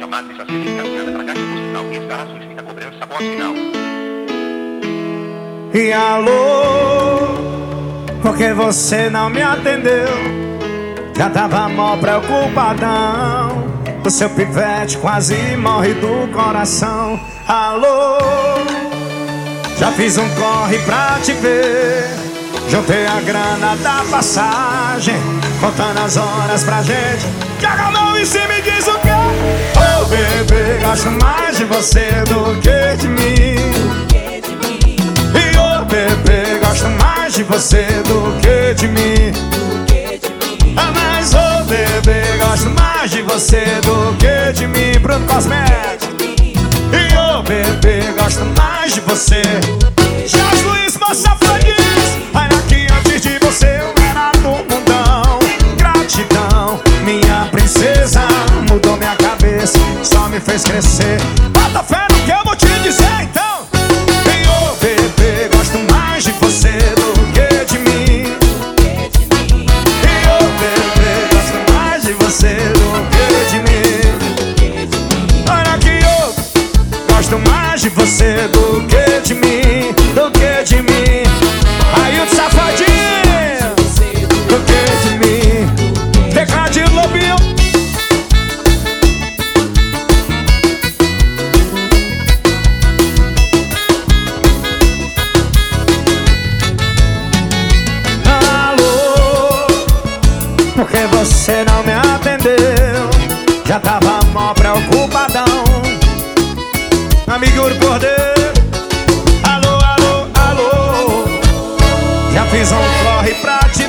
chamada deixa ser encaminhada para a caixa postal e estará sujeita a cobrança após final. E alô, por que você não me atendeu? Já tava mó preocupadão. O seu pivete quase morre do coração. Alô, já fiz um corre pra te ver. Juntei a grana da passagem, contando as horas pra gente. Joga a mão em cima e diz o quê? Oh bebê, gosto mais de você do que de mim. E oh bebê, gosto mais de você do que de mim. Ah, mas oh bebê, gosto mais de você do que de mim. Bruno Cosméticos. E oh bebê, gosto mais de você. Jorge Luiz, moça feliz. Olha que antes de você eu era do mundão. Gratidão, minha princesa. Mudou minha cabeça, só me fez crescer. Bota fé no que eu vou te dizer então. E oh bebê, gosto mais de você do que de mim. E oh bebê, gosto mais de você do que de mim. Olha que eu gosto mais de você do que de mim. Do que de mim. Aí o safadinho, do que de mim. Recadinho Lobinho. Alô, por que você não me atendeu? Já tava mó preocupadão. Amigo Cordeiro. Alô, alô, alô. Já fiz um corre pra te